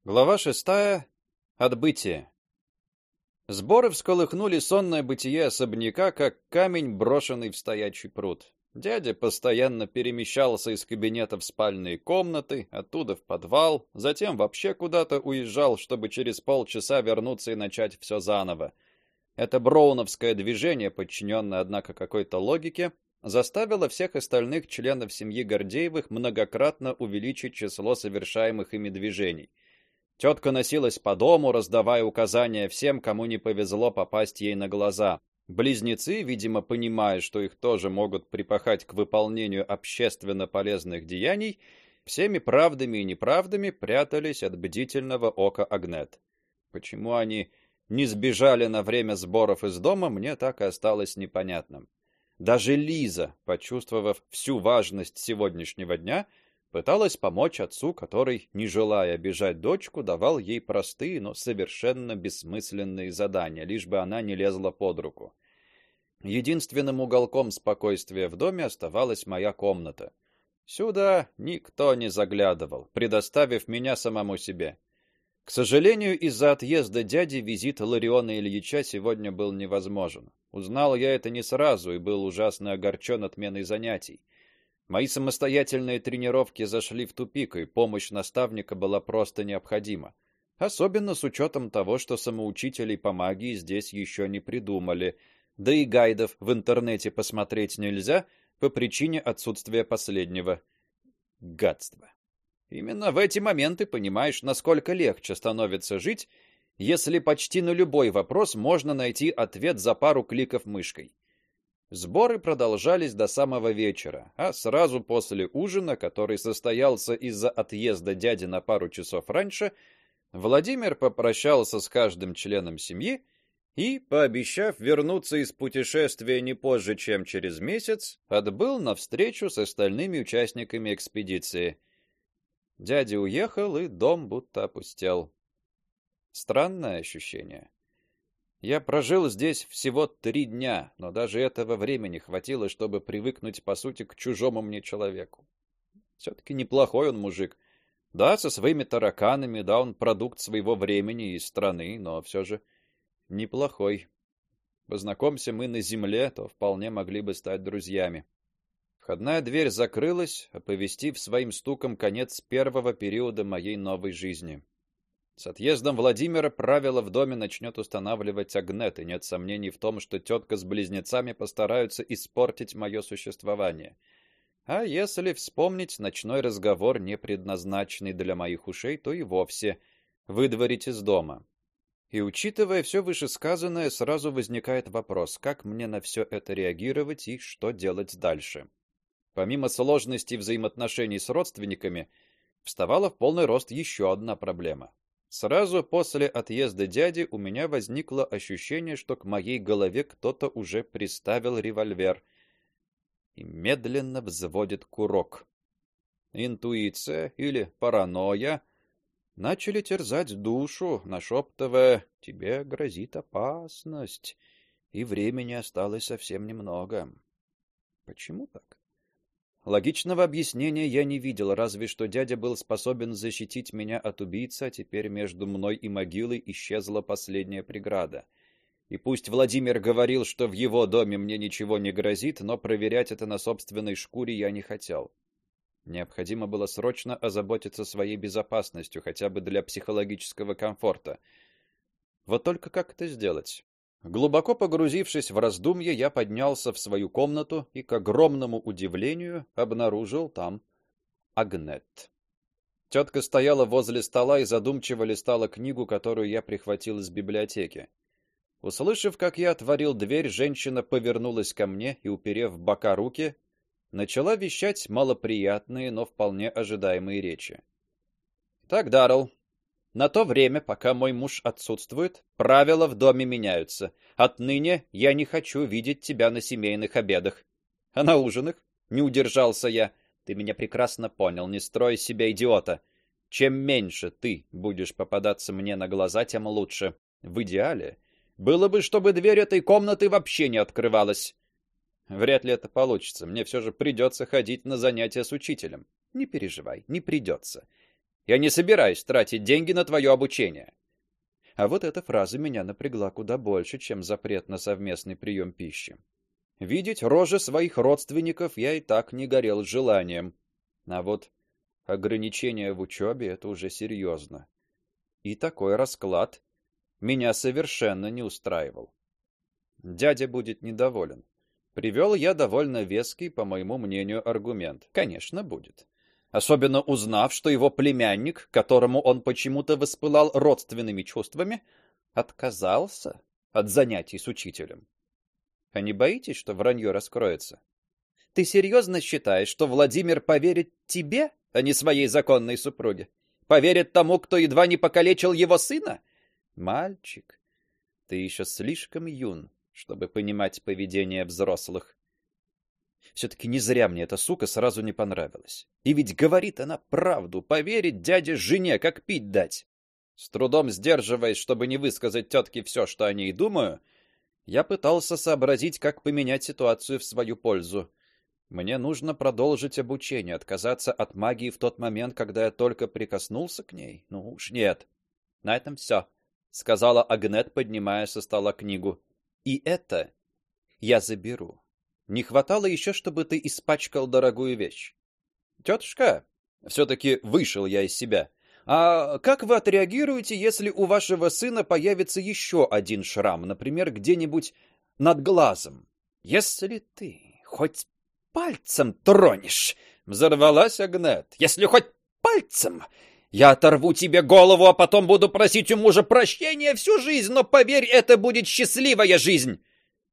Глава 6. Отбытие. Сборы всколыхнули сонное бытие особняка, как камень, брошенный в стоячий пруд. Дядя постоянно перемещался из кабинета в спальные комнаты, оттуда в подвал, затем вообще куда-то уезжал, чтобы через полчаса вернуться и начать все заново. Это броуновское движение, подчиненное, однако, какой-то логике, заставило всех остальных членов семьи Гордеевых многократно увеличить число совершаемых ими движений. Тетка носилась по дому, раздавая указания всем, кому не повезло попасть ей на глаза. Близнецы, видимо, понимая, что их тоже могут припахать к выполнению общественно полезных деяний, всеми правдами и неправдами прятались от бдительного ока Агнет. Почему они не сбежали на время сборов из дома, мне так и осталось непонятным. Даже Лиза, почувствовав всю важность сегодняшнего дня, пыталась помочь отцу, который, не желая обижать дочку, давал ей простые, но совершенно бессмысленные задания, лишь бы она не лезла под руку. Единственным уголком спокойствия в доме оставалась моя комната. Сюда никто не заглядывал, предоставив меня самому себе. К сожалению, из-за отъезда дяди визит Лариона Ильича сегодня был невозможен. Узнал я это не сразу и был ужасно огорчен отменой занятий. Мои самостоятельные тренировки зашли в тупик, и помощь наставника была просто необходима. Особенно с учетом того, что самоучителей по магии здесь еще не придумали, да и гайдов в интернете посмотреть нельзя по причине отсутствия последнего. Гадство. Именно в эти моменты понимаешь, насколько легче становится жить, если почти на любой вопрос можно найти ответ за пару кликов мышкой. Сборы продолжались до самого вечера, а сразу после ужина, который состоялся из-за отъезда дяди на пару часов раньше, Владимир попрощался с каждым членом семьи и, пообещав вернуться из путешествия не позже, чем через месяц, отбыл на встречу с остальными участниками экспедиции. Дядя уехал, и дом будто опустел. Странное ощущение. Я прожил здесь всего 3 дня, но даже этого времени хватило, чтобы привыкнуть, по сути, к чужому мне человеку. Все-таки неплохой он мужик. Да, со своими тараканами, да, он продукт своего времени и страны, но все же неплохой. Познакомься мы на земле, то вполне могли бы стать друзьями. Входная дверь закрылась, оповестив своим стуком конец первого периода моей новой жизни. С отъездом Владимира правила в доме начнет устанавливать Агнет, и нет сомнений в том, что тетка с близнецами постараются испортить мое существование. А если вспомнить ночной разговор, не предназначенный для моих ушей, то и вовсе выдворить из дома. И учитывая все вышесказанное, сразу возникает вопрос, как мне на все это реагировать и что делать дальше. Помимо сложностей взаимоотношений с родственниками, вставала в полный рост еще одна проблема. Сразу после отъезда дяди у меня возникло ощущение, что к моей голове кто-то уже приставил револьвер и медленно взводит курок. Интуиция или паранойя начали терзать душу, нашептывая: «Тебе грозит опасность, и времени осталось совсем немного». Почему так? Логичного объяснения я не видел, разве что дядя был способен защитить меня от убийцы, а теперь между мной и могилой исчезла последняя преграда. И пусть Владимир говорил, что в его доме мне ничего не грозит, но проверять это на собственной шкуре я не хотел. Необходимо было срочно озаботиться своей безопасностью, хотя бы для психологического комфорта. Вот только как это сделать? Глубоко погрузившись в раздумья, я поднялся в свою комнату и, к огромному удивлению, обнаружил там Агнет. Тетка стояла возле стола и задумчиво листала книгу, которую я прихватил из библиотеки. Услышав, как я отворил дверь, женщина повернулась ко мне и, уперев в бока руки, начала вещать малоприятные, но вполне ожидаемые речи. «Так, Даррелл, на то время, пока мой муж отсутствует, правила в доме меняются. Отныне я не хочу видеть тебя на семейных обедах. А на ужинах? Не удержался я. Ты меня прекрасно понял, не строй из себя идиота. Чем меньше ты будешь попадаться мне на глаза, тем лучше. В идеале было бы, чтобы дверь этой комнаты вообще не открывалась. Вряд ли это получится. Мне все же придется ходить на занятия с учителем. Не переживай, не придется. Я не собираюсь тратить деньги на твое обучение. А вот эта фраза меня напрягла куда больше, чем запрет на совместный прием пищи. Видеть рожи своих родственников я и так не горел желанием. А вот ограничения в учебе — это уже серьезно. И такой расклад меня совершенно не устраивал. Дядя будет недоволен. Привел я довольно веский, по моему мнению, аргумент. Конечно, будет. Особенно узнав, что его племянник, которому он почему-то воспылал родственными чувствами, отказался от занятий с учителем. А не боитесь, что вранье раскроется? Ты серьезно считаешь, что Владимир поверит тебе, а не своей законной супруге? Поверит тому, кто едва не покалечил его сына? Мальчик, ты еще слишком юн, чтобы понимать поведение взрослых. Все-таки не зря мне эта сука сразу не понравилась. И ведь говорит она правду, поверить дяде жене, как пить дать. С трудом сдерживаясь, чтобы не высказать тетке все, что о ней думаю, я пытался сообразить, как поменять ситуацию в свою пользу. Мне нужно продолжить обучение, отказаться от магии в тот момент, когда я только прикоснулся к ней. Ну уж нет. На этом все, сказала Агнет, поднимая со стола книгу. И это я заберу. Не хватало еще, чтобы ты испачкал дорогую вещь. Тетушка, все-таки вышел я из себя. А как вы отреагируете, если у вашего сына появится еще один шрам, например, где-нибудь над глазом? Если ты хоть пальцем тронешь, взорвалась Агнет. Если хоть пальцем, я оторву тебе голову, а потом буду просить у мужа прощения всю жизнь, но поверь, это будет счастливая жизнь.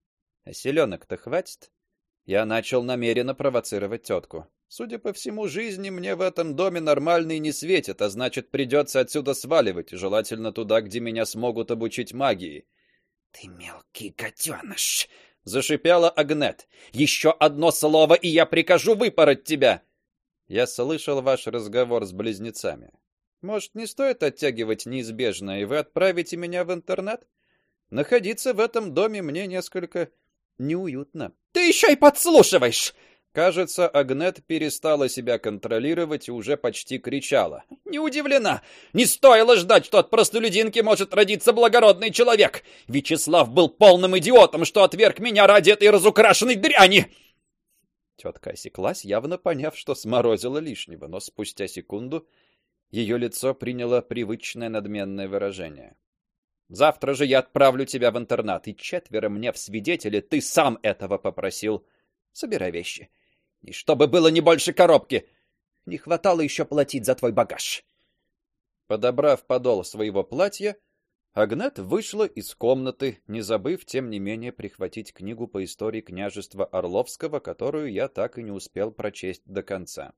А селенок-то хватит? Я начал намеренно провоцировать тетку. Судя по всему, жизни мне в этом доме нормальной не светит, а значит, придется отсюда сваливать, желательно туда, где меня смогут обучить магии. Ты мелкий котеныш, зашипела Агнет. Еще одно слово, и я прикажу выпороть тебя. Я слышал ваш разговор с близнецами. Может, не стоит оттягивать неизбежное, и вы отправите меня в интернат? Находиться в этом доме мне несколько неуютно. Ты еще и подслушиваешь! Кажется, Агнет перестала себя контролировать и уже почти кричала. Не удивлена. Не стоило ждать, что от простолюдинки может родиться благородный человек. Вячеслав был полным идиотом, что отверг меня ради этой разукрашенной дряни. Тетка осеклась, явно поняв, что сморозила лишнего, но спустя секунду ее лицо приняло привычное надменное выражение. Завтра же я отправлю тебя в интернат, и 4 мне в свидетели, ты сам этого попросил. Собирай вещи. И чтобы было не больше коробки. Не хватало еще платить за твой багаж. Подобрав подол своего платья, Агнет вышла из комнаты, не забыв, тем не менее, прихватить книгу по истории княжества Орловского, которую я так и не успел прочесть до конца.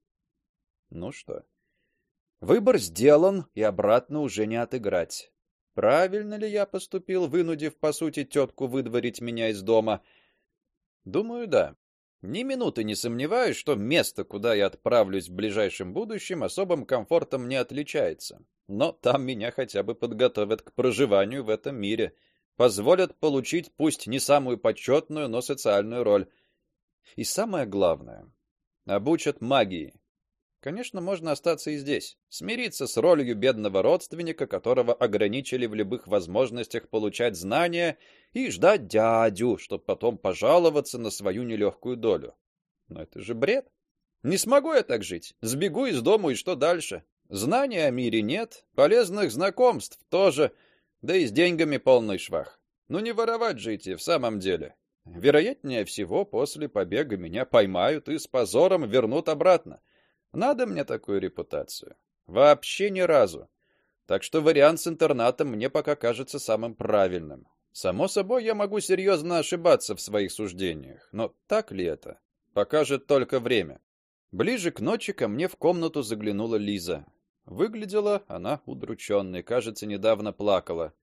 Ну что, выбор сделан, и обратно уже не отыграть. Правильно ли я поступил, вынудив, по сути, тетку выдворить меня из дома? Думаю, да. Ни минуты не сомневаюсь, что место, куда я отправлюсь в ближайшем будущем, особым комфортом не отличается. Но там меня хотя бы подготовят к проживанию в этом мире, позволят получить пусть не самую почетную, но социальную роль. И самое главное, обучат магии. Конечно, можно остаться и здесь, смириться с ролью бедного родственника, которого ограничили в любых возможностях получать знания, и ждать дядю, чтобы потом пожаловаться на свою нелегкую долю. Но это же бред. Не смогу я так жить. Сбегу из дому, и что дальше? Знаний о мире нет, полезных знакомств тоже, да и с деньгами полный швах. Ну не воровать же идти в самом деле. Вероятнее всего, после побега меня поймают и с позором вернут обратно. Надо мне такую репутацию? Вообще ни разу. Так что вариант с интернатом мне пока кажется самым правильным. Само собой, я могу серьезно ошибаться в своих суждениях, но так ли это? Покажет только время. Ближе к ночи ко мне в комнату заглянула Лиза. Выглядела она удрученной, кажется, недавно плакала.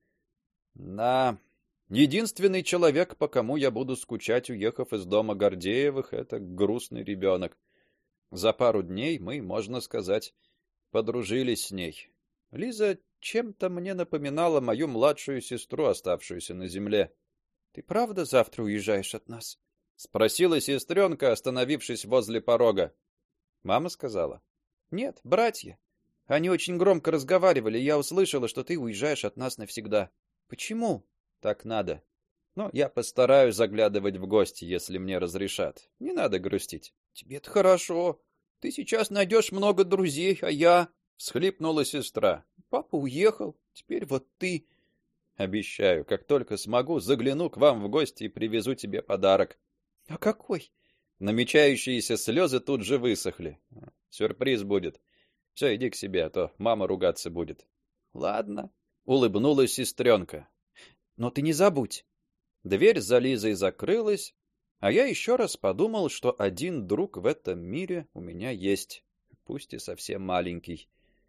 Да, единственный человек, по кому я буду скучать, уехав из дома Гордеевых, это грустный ребенок. За пару дней мы, можно сказать, подружились с ней. Лиза чем-то мне напоминала мою младшую сестру, оставшуюся на земле. Ты правда завтра уезжаешь от нас? Спросила сестренка, остановившись возле порога. Мама сказала: нет, братья. Они очень громко разговаривали, и я услышала, что ты уезжаешь от нас навсегда. Почему? Так надо. Но я постараюсь заглядывать в гости, если мне разрешат. Не надо грустить. Тебе-то хорошо. Ты сейчас найдешь много друзей, а я... Всхлипнула сестра. Папа уехал, теперь вот ты. Обещаю, как только смогу, загляну к вам в гости и привезу тебе подарок. А какой? Намечающиеся слезы тут же высохли. Сюрприз будет. Все, иди к себе, а то мама ругаться будет. Ладно, улыбнулась сестренка. Но ты не забудь. Дверь за Лизой закрылась, а я еще раз подумал, что один друг в этом мире у меня есть, пусть и совсем маленький.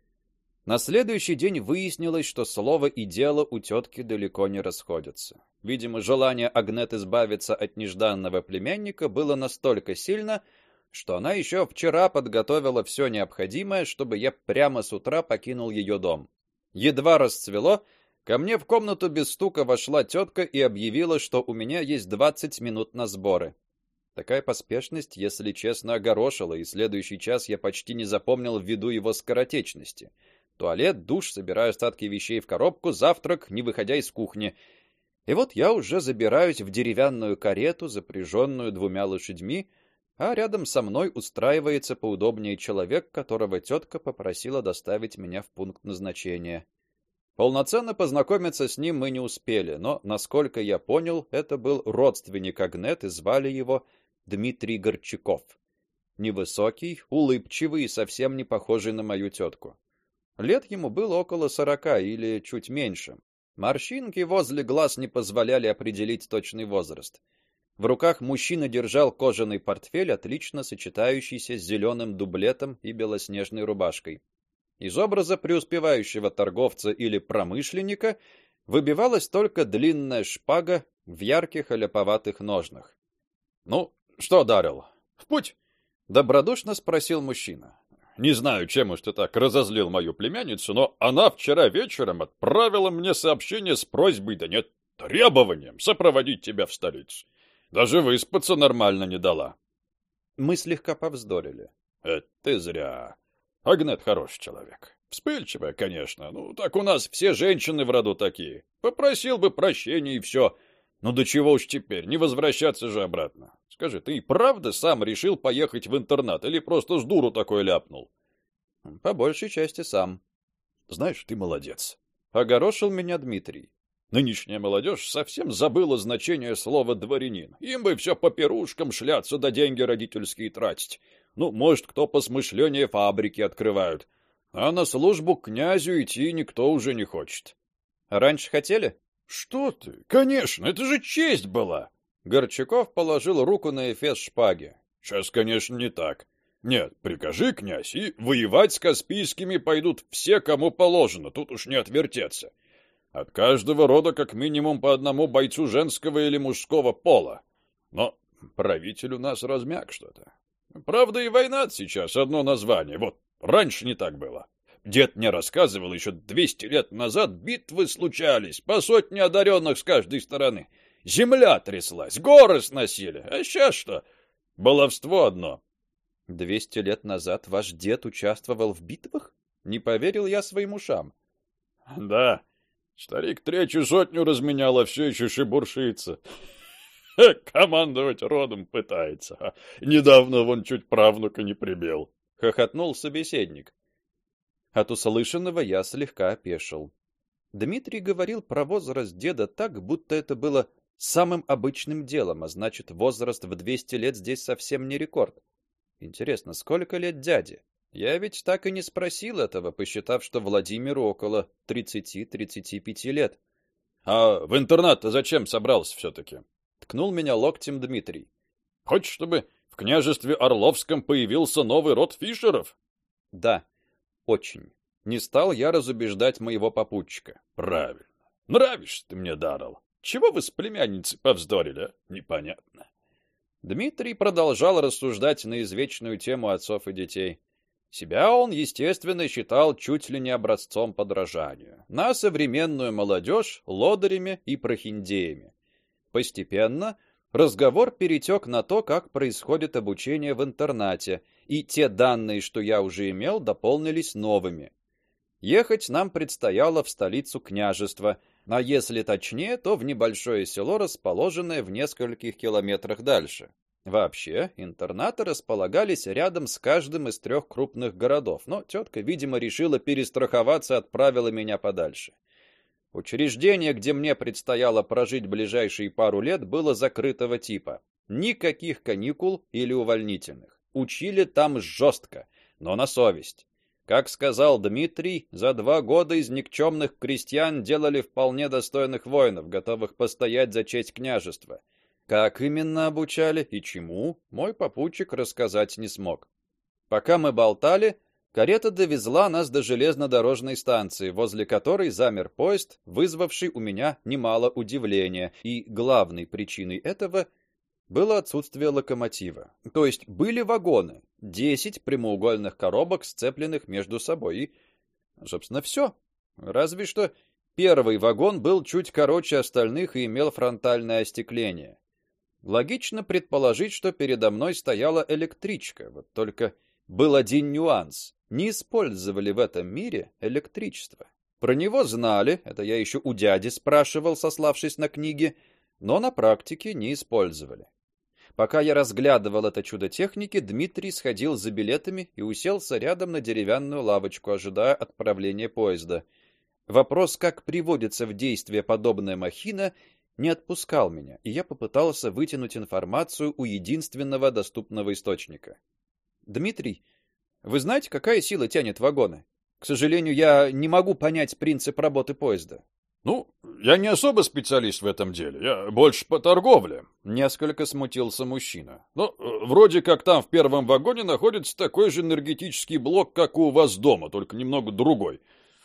На следующий день выяснилось, что слово и дело у тетки далеко не расходятся. Видимо, желание Агнет избавиться от нежданного племянника было настолько сильно, что она еще вчера подготовила все необходимое, чтобы я прямо с утра покинул ее дом. Едва расцвело, ко мне в комнату без стука вошла тетка и объявила, что у меня есть 20 минут на сборы. Такая поспешность, если честно, огорошила, и следующий час я почти не запомнил ввиду его скоротечности. Туалет, душ, собираю остатки вещей в коробку, завтрак, не выходя из кухни. И вот я уже забираюсь в деревянную карету, запряженную 2 лошадьми, а рядом со мной устраивается поудобнее человек, которого тетка попросила доставить меня в пункт назначения. Полноценно познакомиться с ним мы не успели, но, насколько я понял, это был родственник Агнет, и звали его Дмитрий Горчаков. Невысокий, улыбчивый и совсем не похожий на мою тетку. Лет ему было около 40 или чуть меньше. Морщинки возле глаз не позволяли определить точный возраст. В руках мужчина держал кожаный портфель, отлично сочетающийся с зеленым дублетом и белоснежной рубашкой. Из образа преуспевающего торговца или промышленника выбивалась только длинная шпага в ярких аляповатых ножнах. "Ну, что, Даррелл, в путь?" добродушно спросил мужчина. "Не знаю, чем уж ты так разозлил мою племянницу, но она вчера вечером отправила мне сообщение с просьбой, да нет, требованием сопроводить тебя в столицу. Даже выспаться нормально не дала". Мы слегка повздорили. "Это ты зря. Агнет хороший человек. Вспыльчивая, конечно. Ну, так у нас все женщины в роду такие. Попросил бы прощения и все. Ну, до чего уж теперь, не возвращаться же обратно. Скажи, ты и правда сам решил поехать в интернат или просто с дуру такой ляпнул?" "По большей части сам". "Знаешь, ты молодец", огорошил меня Дмитрий. "Нынешняя молодежь совсем забыла значение слова дворянин. Им бы все по пирушкам шляться да деньги родительские тратить. Ну, может, кто посмышленнее фабрики открывают. А на службу к князю идти никто уже не хочет". "Раньше хотели?" "Что ты? Конечно, это же честь была". Горчаков положил руку на эфес шпаги. "Сейчас, конечно, не так. Нет, прикажи, князь, и воевать с Каспийскими пойдут все, кому положено, тут уж не отвертеться. От каждого рода как минимум по одному бойцу женского или мужского пола. Но правитель у нас размяк что-то. Правда, и война сейчас одно название. Вот раньше не так было. Дед мне рассказывал, еще 200 лет назад битвы случались, по сотне одаренных с каждой стороны. Земля тряслась, горы сносили. А сейчас что? Баловство одно". 200 лет назад ваш дед участвовал в битвах? Не поверил я своим ушам. "Да. Старик 3 сотню разменял, а все еще шебуршится. Командовать родом пытается. А недавно вон чуть правнука не прибил", хохотнул собеседник. От услышанного я слегка опешил. Дмитрий говорил про возраст деда так, будто это было самым обычным делом, а значит, возраст в 200 лет здесь совсем не рекорд. Интересно, сколько лет дяде? Я ведь так и не спросил этого, посчитав, что Владимиру около 30-35 лет. "А в интернат-то зачем собрался все-таки?" Ткнул меня локтем Дмитрий. "Хочешь, чтобы в княжестве Орловском появился новый род Фишеров?" "Да, очень". Не стал я разубеждать моего попутчика. "Правильно. Нравишься ты мне, Даррелл. Чего вы с племянницей повздорили, а? Непонятно". Дмитрий продолжал рассуждать на извечную тему отцов и детей. Себя он, естественно, считал чуть ли не образцом подражания. На современную молодежь лодырями и прохиндеями. Постепенно разговор перетек на то, как происходит обучение в интернате, и те данные, что я уже имел, дополнились новыми. Ехать нам предстояло в столицу княжества, а если точнее, то в небольшое село, расположенное в нескольких километрах дальше. Вообще, интернаты располагались рядом с каждым из 3 крупных городов, но тетка, видимо, решила перестраховаться и отправила меня подальше. Учреждение, где мне предстояло прожить ближайшие пару лет, было закрытого типа. Никаких каникул или увольнительных. Учили там жестко, но на совесть. Как сказал Дмитрий, за 2 года из никчемных крестьян делали вполне достойных воинов, готовых постоять за честь княжества. Как именно обучали и чему, мой попутчик рассказать не смог. Пока мы болтали, карета довезла нас до железнодорожной станции, возле которой замер поезд, вызвавший у меня немало удивления, и главной причиной этого было отсутствие локомотива. То есть были вагоны, 10 прямоугольных коробок, сцепленных между собой, и, собственно, все. Разве что первый вагон был чуть короче остальных и имел фронтальное остекление. Логично предположить, что передо мной стояла электричка. Вот только был один нюанс: не использовали в этом мире электричество. Про него знали, это я еще у дяди спрашивал, сославшись на книги, но на практике не использовали. Пока я разглядывал это чудо техники, Дмитрий сходил за билетами и уселся рядом на деревянную лавочку, ожидая отправления поезда. Вопрос, как приводится в действие подобная махина, не отпускал меня, и я попытался вытянуть информацию у единственного доступного источника. Дмитрий, вы знаете, какая сила тянет вагоны? К сожалению, я не могу понять принцип работы поезда. Ну, я не особо специалист в этом деле, я больше по торговле. Несколько смутился мужчина. Но вроде как там в первом вагоне находится такой же энергетический блок, как и у вас дома, только немного другой.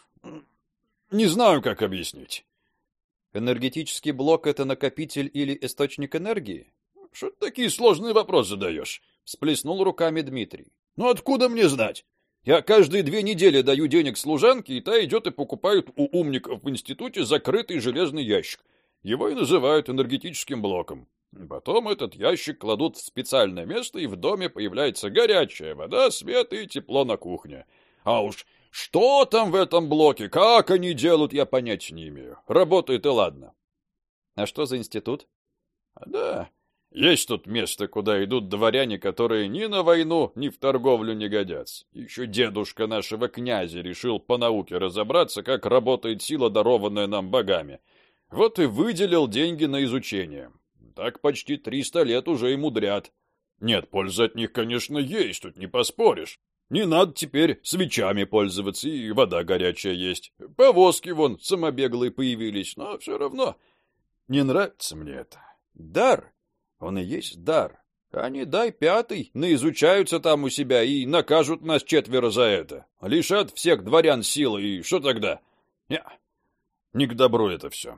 Не знаю, как объяснить. Энергетический блок — это накопитель или источник энергии? Что ты такие сложные вопросы задаешь? Всплеснул руками Дмитрий. Ну откуда мне знать? Я каждые 2 недели даю денег служанке, и та идет и покупает у умников в институте закрытый железный ящик. Его и называют энергетическим блоком. Потом этот ящик кладут в специальное место, и в доме появляется горячая вода, свет и тепло на кухне. А уж что там в этом блоке, как они делают, я понятия не имею. Работает и ладно. А что за институт? Да, есть тут место, куда идут дворяне, которые ни на войну, ни в торговлю не годятся. Еще дедушка нашего князя решил по науке разобраться, как работает сила, дарованная нам богами. Вот и выделил деньги на изучение. Так почти 300 лет уже и мудрят. Нет, пользы от них, конечно, есть, тут не поспоришь. Не надо теперь свечами пользоваться, и вода горячая есть. Повозки вон самобеглые появились, но все равно не нравится мне это. Дар. Он и есть дар. А не дай 5, наизучаются там у себя и накажут нас 4 за это. Лишат всех дворян силы, и что тогда? Не к добру это все.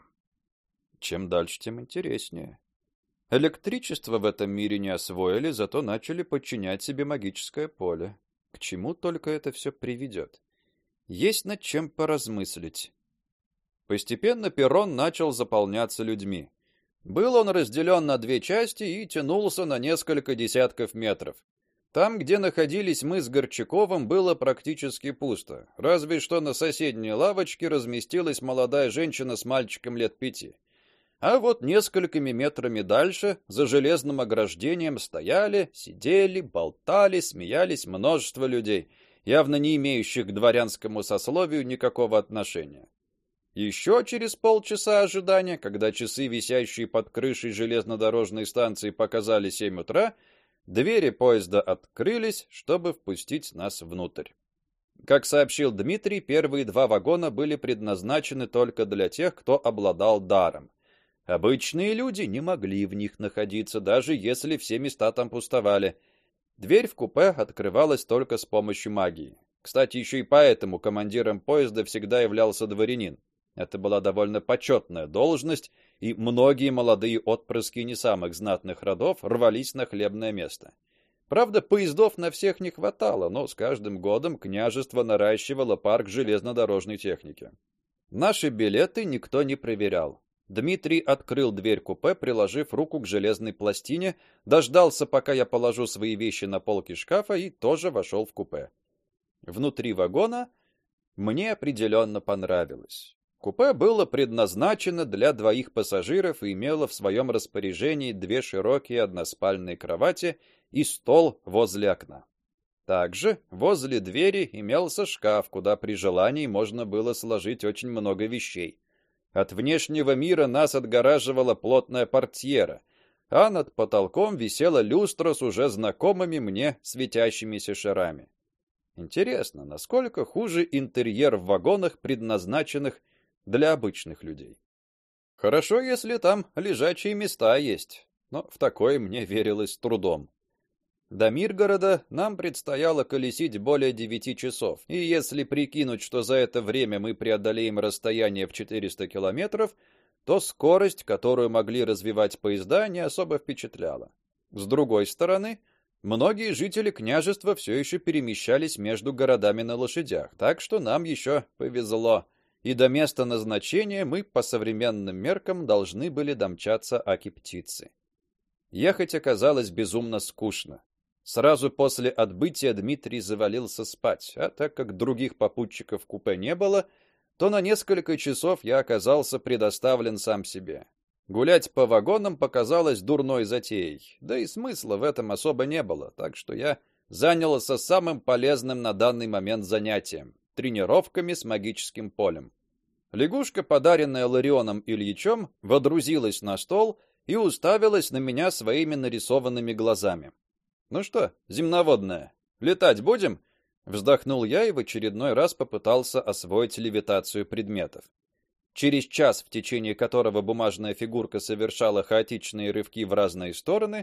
Чем дальше, тем интереснее. Электричество в этом мире не освоили, зато начали подчинять себе магическое поле. К чему только это все приведет? Есть над чем поразмыслить. Постепенно перрон начал заполняться людьми. Был он разделен на 2 части и тянулся на несколько десятков метров. Там, где находились мы с Горчаковым, было практически пусто, разве что на соседней лавочке разместилась молодая женщина с мальчиком лет 5. А вот несколькими метрами дальше, за железным ограждением, стояли, сидели, болтали, смеялись множество людей, явно не имеющих к дворянскому сословию никакого отношения. Еще через полчаса ожидания, когда часы, висящие под крышей железнодорожной станции, показали 7 утра, двери поезда открылись, чтобы впустить нас внутрь. Как сообщил Дмитрий, первые 2 вагона были предназначены только для тех, кто обладал даром. Обычные люди не могли в них находиться, даже если все места там пустовали. Дверь в купе открывалась только с помощью магии. Кстати, еще и поэтому командиром поезда всегда являлся дворянин. Это была довольно почетная должность, и многие молодые отпрыски не самых знатных родов рвались на хлебное место. Правда, поездов на всех не хватало, но с каждым годом княжество наращивало парк железнодорожной техники. Наши билеты никто не проверял. Дмитрий открыл дверь купе, приложив руку к железной пластине, дождался, пока я положу свои вещи на полки шкафа, и тоже вошел в купе. Внутри вагона мне определенно понравилось. Купе было предназначено для двоих пассажиров и имело в своем распоряжении две широкие односпальные кровати и стол возле окна. Также возле двери имелся шкаф, куда при желании можно было сложить очень много вещей. От внешнего мира нас отгораживала плотная портьера, а над потолком висела люстра с уже знакомыми мне светящимися шарами. Интересно, насколько хуже интерьер в вагонах, предназначенных для обычных людей. Хорошо, если там лежачие места есть, но в такое мне верилось с трудом. До Миргорода нам предстояло колесить более 9 часов, и если прикинуть, что за это время мы преодолеем расстояние в 400 километров, то скорость, которую могли развивать поезда, не особо впечатляла. С другой стороны, многие жители княжества все еще перемещались между городами на лошадях, так что нам еще повезло, и до места назначения мы по современным меркам должны были домчаться аки-птицы. Ехать оказалось безумно скучно. Сразу после отбытия Дмитрий завалился спать, а так как других попутчиков в купе не было, то на несколько часов я оказался предоставлен сам себе. Гулять по вагонам показалось дурной затеей, да и смысла в этом особо не было, так что я занялся самым полезным на данный момент занятием — тренировками с магическим полем. Лягушка, подаренная Ларионом Ильичем, водрузилась на стол и уставилась на меня своими нарисованными глазами. Ну что, земноводная, летать будем? Вздохнул я и в очередной раз попытался освоить левитацию предметов. Через час, в течение которого бумажная фигурка совершала хаотичные рывки в разные стороны,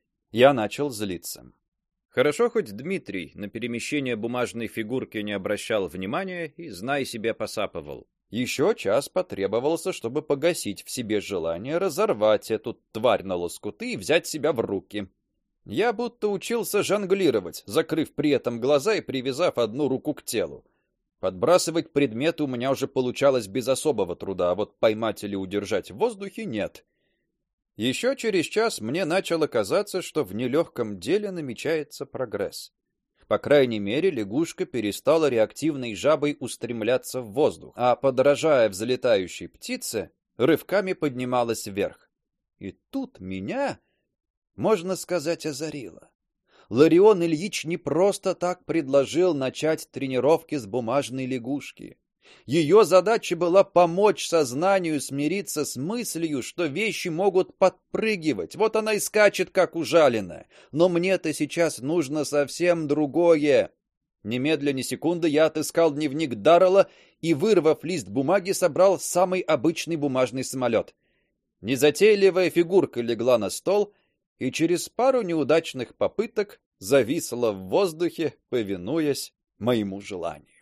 я начал злиться. Хорошо, хоть Дмитрий на перемещение бумажной фигурки не обращал внимания и, знай себе, посапывал. Еще час потребовался, чтобы погасить в себе желание разорвать эту тварь на лоскуты и взять себя в руки. Я будто учился жонглировать, закрыв при этом глаза и привязав одну руку к телу. Подбрасывать предметы у меня уже получалось без особого труда, а вот поймать или удержать в воздухе нет. Еще через час мне начало казаться, что в нелегком деле намечается прогресс. По крайней мере, лягушка перестала реактивной жабой устремляться в воздух, а, подражая взлетающей птице, рывками поднималась вверх. И тут меня, можно сказать, озарило. Ларион Ильич не просто так предложил начать тренировки с бумажной лягушки. Ее задача была помочь сознанию смириться с мыслью, что вещи могут подпрыгивать. Вот она и скачет, как ужаленная. Но мне-то сейчас нужно совсем другое. Немедля ни секунды я отыскал дневник Даррелла и, вырвав лист бумаги, собрал самый обычный бумажный самолет. Незатейливая фигурка легла на стол и через пару неудачных попыток зависла в воздухе, повинуясь моему желанию.